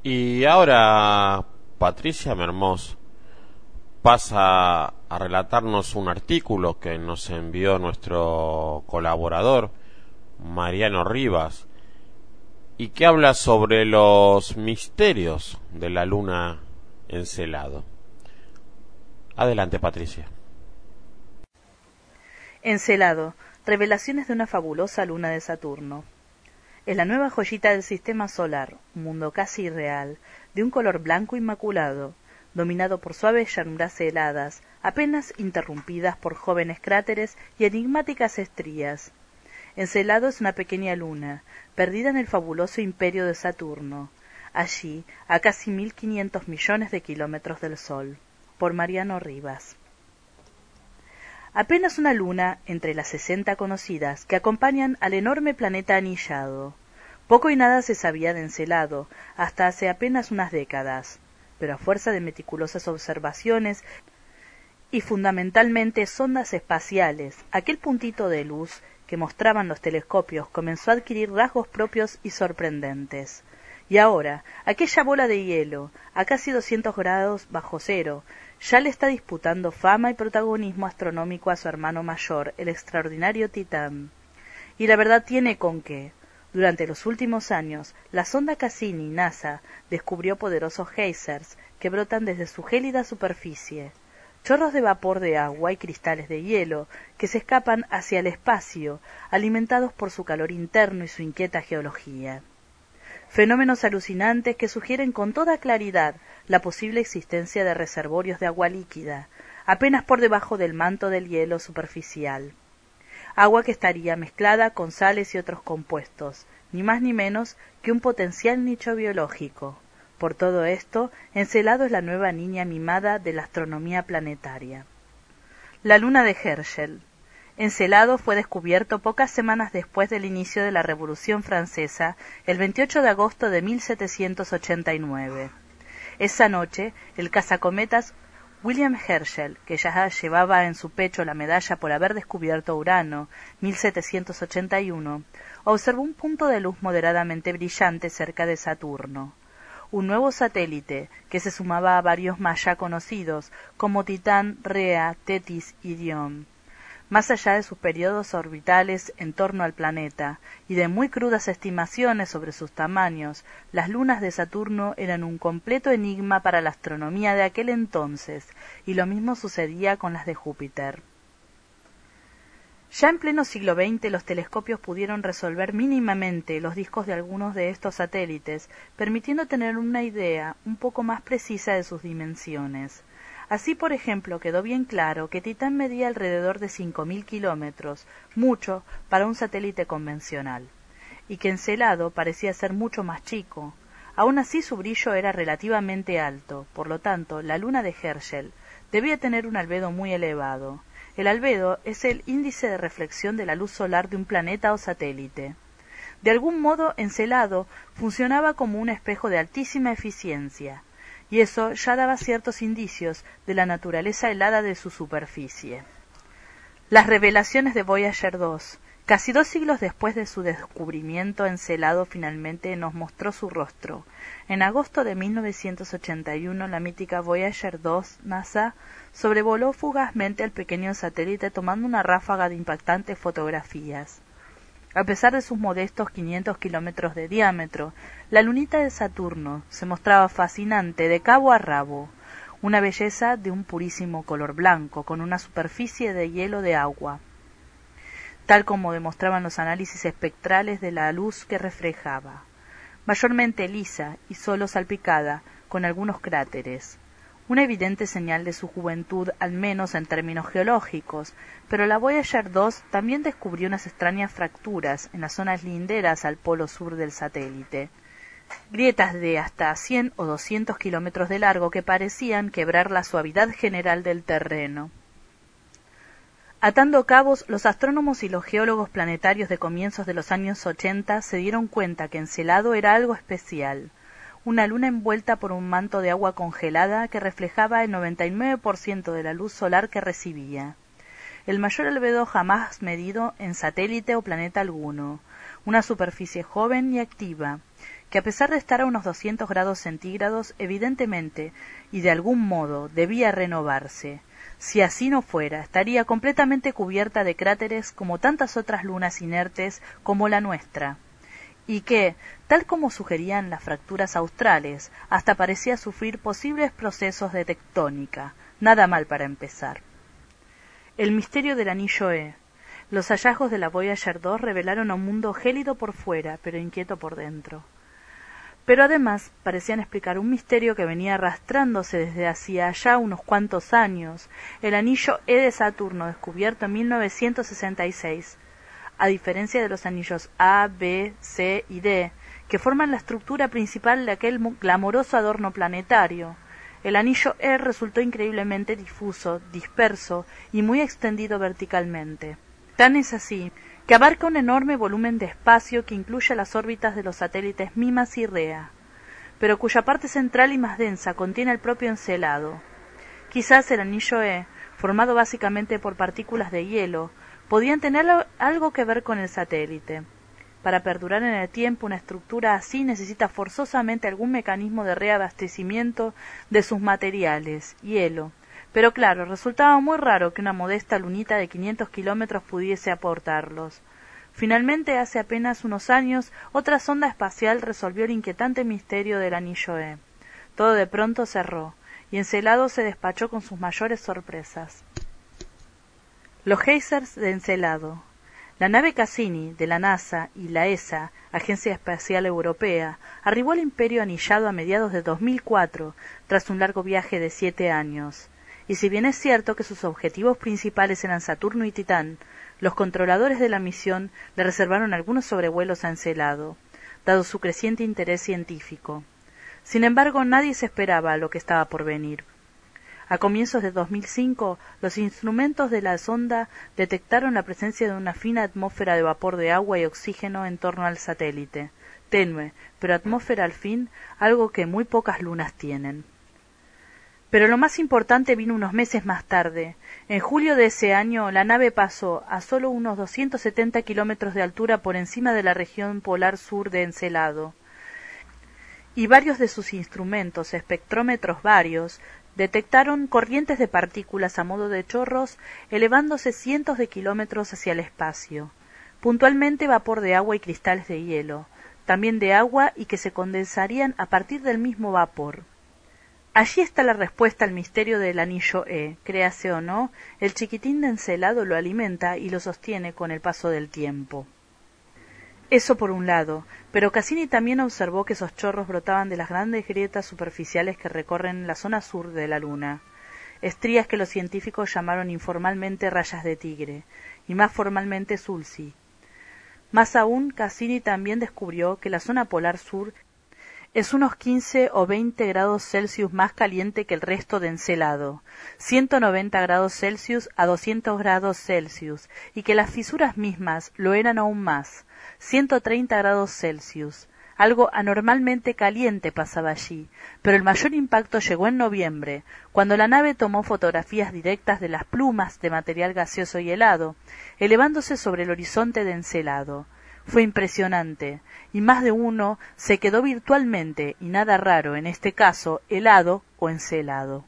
[SPEAKER 2] Y ahora Patricia Mermós pasa a relatarnos un artículo que nos envió nuestro colaborador Mariano Rivas y que habla sobre los misterios de la luna Encelado. Adelante, Patricia.
[SPEAKER 3] Encelado, revelaciones de una fabulosa luna de Saturno. Es la nueva joyita del sistema solar, un mundo casi irreal, de un color blanco inmaculado, dominado por suaves llanuras heladas, apenas interrumpidas por jóvenes cráteres y enigmáticas estrías. Encelado es una pequeña luna, perdida en el fabuloso imperio de Saturno, allí, a casi mil quinientos millones de kilómetros del Sol, por Mariano Rivas. Apenas una luna entre las sesenta conocidas que acompañan al enorme planeta anillado. Poco y nada se sabía de Encelado, hasta hace apenas unas décadas, pero a fuerza de meticulosas observaciones y fundamentalmente sondas espaciales, aquel puntito de luz que mostraban los telescopios comenzó a adquirir rasgos propios y sorprendentes. Y ahora, aquella bola de hielo, a casi doscientos grados bajo cero, ya le está disputando fama y protagonismo astronómico a su hermano mayor, el extraordinario Titán. Y la verdad tiene con qué. Durante los últimos años, la sonda Cassini NASA descubrió poderosos geysers que brotan desde su gélida superficie, chorros de vapor de agua y cristales de hielo que se escapan hacia el espacio, alimentados por su calor interno y su inquieta geología. Fenómenos alucinantes que sugieren con toda claridad la posible existencia de reservorios de agua líquida, apenas por debajo del manto del hielo superficial. Agua que estaría mezclada con sales y otros compuestos, ni más ni menos que un potencial nicho biológico. Por todo esto, Encelado es la nueva niña mimada de la astronomía planetaria. La luna de Herschel. Encelado fue descubierto pocas semanas después del inicio de la Revolución Francesa, el veintiocho de agosto de mil setecientos ochenta y nueve. Esa noche, el cazacometas William Herschel, que ya llevaba en su pecho la medalla por haber descubierto Urano, mil setecientos ochenta y uno, observó un punto de luz moderadamente brillante cerca de Saturno. Un nuevo satélite que se sumaba a varios más ya conocidos, como Titán, Rhea, Tetis y Dione. Más allá de sus periodos orbitales en torno al planeta y de muy crudas estimaciones sobre sus tamaños, las lunas de Saturno eran un completo enigma para la astronomía de aquel entonces, y lo mismo sucedía con las de Júpiter. Ya en pleno siglo veinte los telescopios pudieron resolver mínimamente los discos de algunos de estos satélites, permitiendo tener una idea un poco más precisa de sus dimensiones. Así, por ejemplo, quedó bien claro que Titán medía alrededor de cinco mil kilómetros, mucho para un satélite convencional, y que Encelado parecía ser mucho más chico. Aún así su brillo era relativamente alto, por lo tanto, la luna de Herschel debía tener un albedo muy elevado. El albedo es el índice de reflexión de la luz solar de un planeta o satélite. De algún modo, Encelado funcionaba como un espejo de altísima eficiencia, y eso ya daba ciertos indicios de la naturaleza helada de su superficie. Las revelaciones de Voyager dos. Casi dos siglos después de su descubrimiento, Encelado finalmente nos mostró su rostro. En agosto de mil novecientos ochenta y uno, la mítica Voyager dos NASA sobrevoló fugazmente al pequeño satélite tomando una ráfaga de impactantes fotografías. A pesar de sus modestos quinientos kilómetros de diámetro, la lunita de Saturno se mostraba fascinante de cabo a rabo, una belleza de un purísimo color blanco, con una superficie de hielo de agua, tal como demostraban los análisis espectrales de la luz que reflejaba, mayormente lisa y solo salpicada, con algunos cráteres. Una evidente señal de su juventud, al menos en términos geológicos, pero la Voyager dos también descubrió unas extrañas fracturas en las zonas linderas al polo sur del satélite, grietas de hasta cien o doscientos kilómetros de largo que parecían quebrar la suavidad general del terreno. Atando cabos, los astrónomos y los geólogos planetarios de comienzos de los años ochenta se dieron cuenta que Encelado era algo especial, una luna envuelta por un manto de agua congelada que reflejaba el noventa y nueve por ciento de la luz solar que recibía. El mayor albedo jamás medido en satélite o planeta alguno, una superficie joven y activa, que a pesar de estar a unos doscientos grados centígrados, evidentemente y de algún modo debía renovarse. Si así no fuera, estaría completamente cubierta de cráteres como tantas otras lunas inertes como la nuestra, y que, tal como sugerían las fracturas australes, hasta parecía sufrir posibles procesos de tectónica. Nada mal para empezar. El misterio del anillo E. Los hallazgos de la Voyager dos revelaron a un mundo gélido por fuera, pero inquieto por dentro. Pero además parecían explicar un misterio que venía arrastrándose desde hacía ya unos cuantos años, el anillo E de Saturno, descubierto en mil novecientos sesenta y seis. A diferencia de los anillos A, B, C y D, que forman la estructura principal de aquel glamoroso adorno planetario, el anillo E resultó increíblemente difuso, disperso y muy extendido verticalmente. Tan es así que abarca un enorme volumen de espacio que incluye las órbitas de los satélites Mimas y Rhea, pero cuya parte central y más densa contiene el propio Encelado. Quizás el anillo E, formado básicamente por partículas de hielo, podían tener algo que ver con el satélite. Para perdurar en el tiempo, una estructura así necesita forzosamente algún mecanismo de reabastecimiento de sus materiales, hielo. Pero claro, resultaba muy raro que una modesta lunita de quinientos kilómetros pudiese aportarlos. Finalmente, hace apenas unos años, otra sonda espacial resolvió el inquietante misterio del anillo E. Todo de pronto cerró, y Encelado se despachó con sus mayores sorpresas. Los géiseres de Encelado. La nave Cassini, de la NASA, y la E S A, Agencia Espacial Europea, arribó al Imperio Anillado a mediados de dos mil cuatro, tras un largo viaje de siete años. Y si bien es cierto que sus objetivos principales eran Saturno y Titán, los controladores de la misión le reservaron algunos sobrevuelos a Encelado, dado su creciente interés científico. Sin embargo, nadie se esperaba lo que estaba por venir. A comienzos de dos mil cinco, los instrumentos de la sonda detectaron la presencia de una fina atmósfera de vapor de agua y oxígeno en torno al satélite. Tenue, pero atmósfera al fin, algo que muy pocas lunas tienen. Pero lo más importante vino unos meses más tarde. En julio de ese año, la nave pasó a solo unos doscientos setenta kilómetros de altura por encima de la región polar sur de Encelado, y varios de sus instrumentos, espectrómetros varios, detectaron corrientes de partículas a modo de chorros elevándose cientos de kilómetros hacia el espacio. Puntualmente vapor de agua y cristales de hielo, también de agua y que se condensarían a partir del mismo vapor. Allí está la respuesta al misterio del anillo E. Créase o no, el chiquitín de Encelado lo alimenta y lo sostiene con el paso del tiempo. Eso por un lado, pero Cassini también observó que esos chorros brotaban de las grandes grietas superficiales que recorren la zona sur de la Luna, estrías que los científicos llamaron informalmente rayas de tigre, y más formalmente sulci. Más aún, Cassini también descubrió que la zona polar sur es unos quince o veinte grados Celsius más caliente que el resto de Encelado, ciento noventa grados Celsius a doscientos grados Celsius, y que las fisuras mismas lo eran aún más, ciento treinta grados Celsius. Algo anormalmente caliente pasaba allí, pero el mayor impacto llegó en noviembre, cuando la nave tomó fotografías directas de las plumas de material gaseoso y helado, elevándose sobre el horizonte de Encelado. Fue impresionante, y más de uno se quedó virtualmente, y nada raro en este caso, helado o encelado.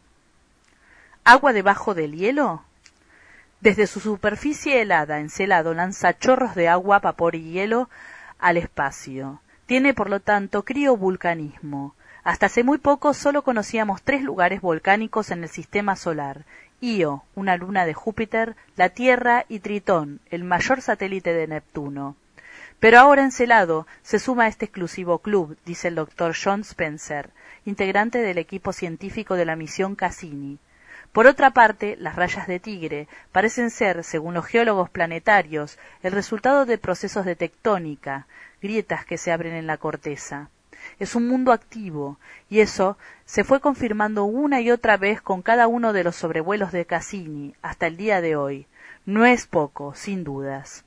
[SPEAKER 3] ¿Agua debajo del hielo? Desde su superficie helada, Encelado lanza chorros de agua, vapor y hielo al espacio. Tiene, por lo tanto, criovulcanismo. Hasta hace muy poco solo conocíamos tres lugares volcánicos en el sistema solar: Io, una luna de Júpiter, la Tierra y Tritón, el mayor satélite de Neptuno. Pero ahora Encelado se suma a este exclusivo club, dice el doctor John Spencer, integrante del equipo científico de la misión Cassini. Por otra parte, las rayas de tigre parecen ser, según los geólogos planetarios, el resultado de procesos de tectónica, grietas que se abren en la corteza. Es un mundo activo, y eso se fue confirmando una y otra vez con cada uno de los sobrevuelos de Cassini, hasta el día de hoy. No es poco, sin dudas.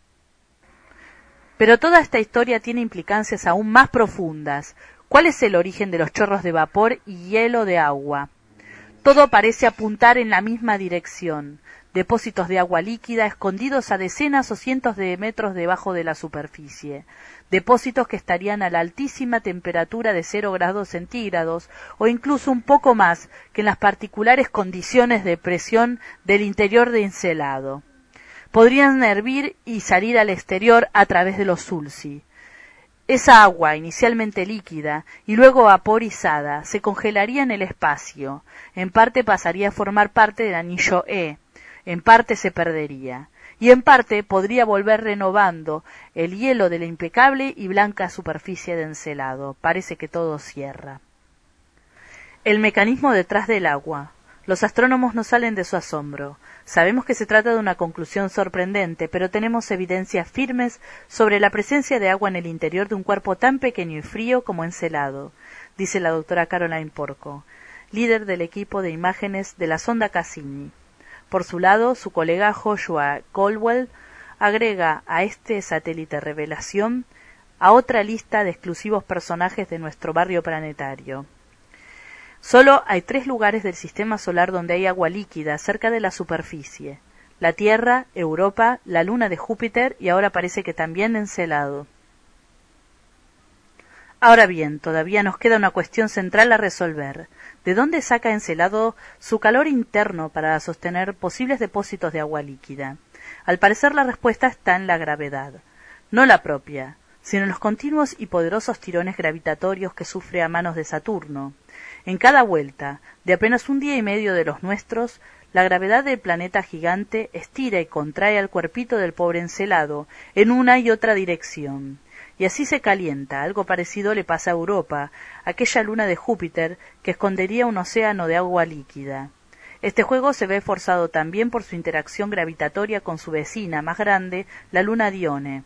[SPEAKER 3] Pero toda esta historia tiene implicancias aún más profundas. ¿Cuál es el origen de los chorros de vapor y hielo de agua? Todo parece apuntar en la misma dirección. Depósitos de agua líquida escondidos a decenas o cientos de metros debajo de la superficie. Depósitos que estarían a la altísima temperatura de cero grados centígrados o incluso un poco más que en las particulares condiciones de presión del interior de Encelado. Podrían hervir y salir al exterior a través de los sulci. Esa agua, inicialmente líquida y luego vaporizada, se congelaría en el espacio. En parte pasaría a formar parte del anillo E. En parte se perdería, y en parte podría volver renovando el hielo de la impecable y blanca superficie de Encelado. Parece que todo cierra. El mecanismo detrás del agua. Los astrónomos no salen de su asombro. Sabemos que se trata de una conclusión sorprendente, pero tenemos evidencias firmes sobre la presencia de agua en el interior de un cuerpo tan pequeño y frío como Encelado, dice la doctora Caroline Porco, líder del equipo de imágenes de la sonda Cassini. Por su lado, su colega Joshua Caldwell agrega a este satélite revelación a otra lista de exclusivos personajes de nuestro barrio planetario. Solo hay tres lugares del sistema solar donde hay agua líquida cerca de la superficie: la Tierra, Europa, la luna de Júpiter y ahora parece que también Encelado. Ahora bien, todavía nos queda una cuestión central a resolver. ¿De dónde saca Encelado su calor interno para sostener posibles depósitos de agua líquida? Al parecer la respuesta está en la gravedad, no la propia, sino en los continuos y poderosos tirones gravitatorios que sufre a manos de Saturno. En cada vuelta, de apenas un día y medio de los nuestros, la gravedad del planeta gigante estira y contrae al cuerpito del pobre Encelado en una y otra dirección. Y así se calienta. Algo parecido le pasa a Europa, aquella luna de Júpiter que escondería un océano de agua líquida. Este juego se ve forzado también por su interacción gravitatoria con su vecina más grande, la luna Dione.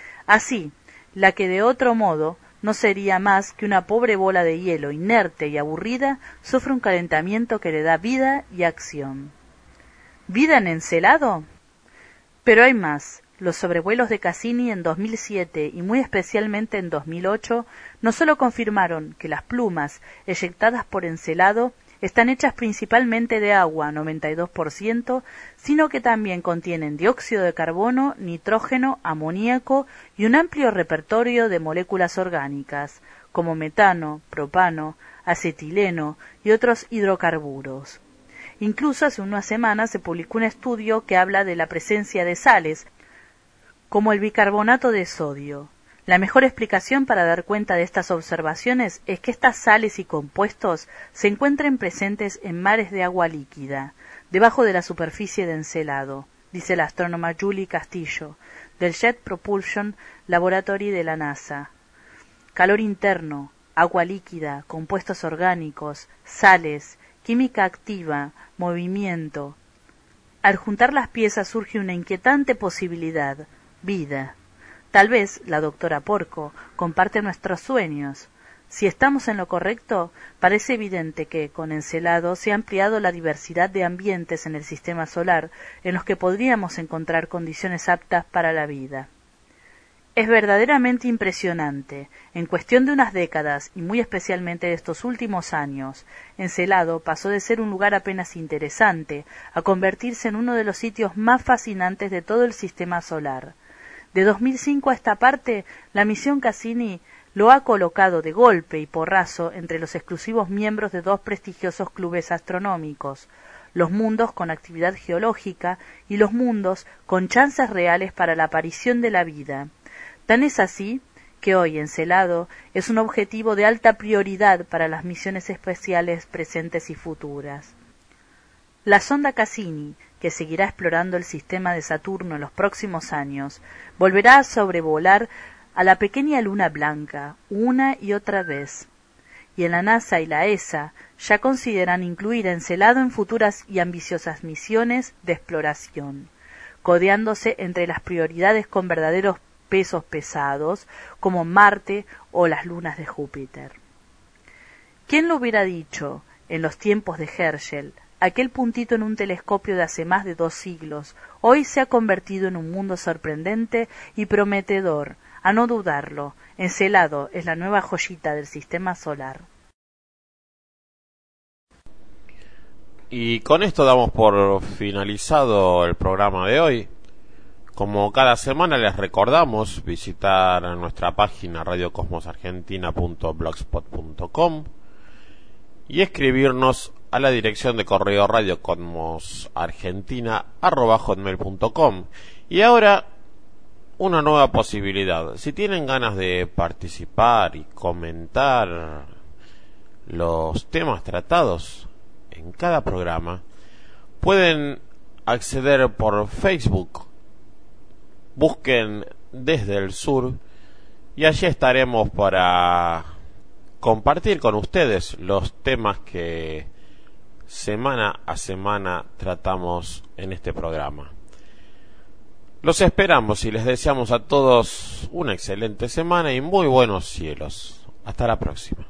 [SPEAKER 3] Así, la que de otro modo no sería más que una pobre bola de hielo inerte y aburrida, sufre un calentamiento que le da vida y acción. ¿Vida en Encelado? Pero hay más. Los sobrevuelos de Cassini en dos mil siete y muy especialmente en dos mil ocho no solo confirmaron que las plumas eyectadas por Encelado están hechas principalmente de agua, noventa y dos por ciento, sino que también contienen dióxido de carbono, nitrógeno, amoníaco y un amplio repertorio de moléculas orgánicas, como metano, propano, acetileno y otros hidrocarburos. Incluso hace unas semanas se publicó un estudio que habla de la presencia de sales, como el bicarbonato de sodio. La mejor explicación para dar cuenta de estas observaciones es que estas sales y compuestos se encuentren presentes en mares de agua líquida, debajo de la superficie de Encelado, dice la astrónoma Julie Castillo, del Jet Propulsion Laboratory de la NASA. Calor interno, agua líquida, compuestos orgánicos, sales, química activa, movimiento. Al juntar las piezas surge una inquietante posibilidad: vida. Tal vez la doctora Porco comparte nuestros sueños. Si estamos en lo correcto, parece evidente que, con Encelado, se ha ampliado la diversidad de ambientes en el sistema solar en los que podríamos encontrar condiciones aptas para la vida. Es verdaderamente impresionante. En cuestión de unas décadas, y muy especialmente de estos últimos años, Encelado pasó de ser un lugar apenas interesante a convertirse en uno de los sitios más fascinantes de todo el sistema solar. De dos mil cinco a esta parte, la misión Cassini lo ha colocado de golpe y porrazo entre los exclusivos miembros de dos prestigiosos clubes astronómicos, los mundos con actividad geológica y los mundos con chances reales para la aparición de la vida. Tan es así que hoy Encelado es un objetivo de alta prioridad para las misiones espaciales presentes y futuras. La sonda Cassini, que seguirá explorando el sistema de Saturno en los próximos años, volverá a sobrevolar a la pequeña luna blanca una y otra vez. Y en la NASA y la E S A ya consideran incluir a Encelado en futuras y ambiciosas misiones de exploración, codeándose entre las prioridades con verdaderos pesos pesados, como Marte o las lunas de Júpiter. ¿Quién lo hubiera dicho en los tiempos de Herschel? Aquel puntito en un telescopio de hace más de dos siglos, hoy se ha convertido en un mundo sorprendente y prometedor. A no dudarlo, Encelado es la nueva joyita del sistema solar.
[SPEAKER 2] Y con esto damos por finalizado el programa de hoy. Como cada semana les recordamos visitar nuestra página radio cosmos argentina punto blogspot punto com y escribirnos a la dirección de correo radiocosmosargentina arroba hotmail punto com. Y ahora una nueva posibilidad. Si tienen ganas de participar y comentar los temas tratados en cada programa, pueden acceder por Facebook. Busquen Desde el Sur y allí estaremos para compartir con ustedes los temas que semana a semana tratamos en este programa. Los esperamos y les deseamos a todos una excelente semana y muy buenos cielos. Hasta la próxima.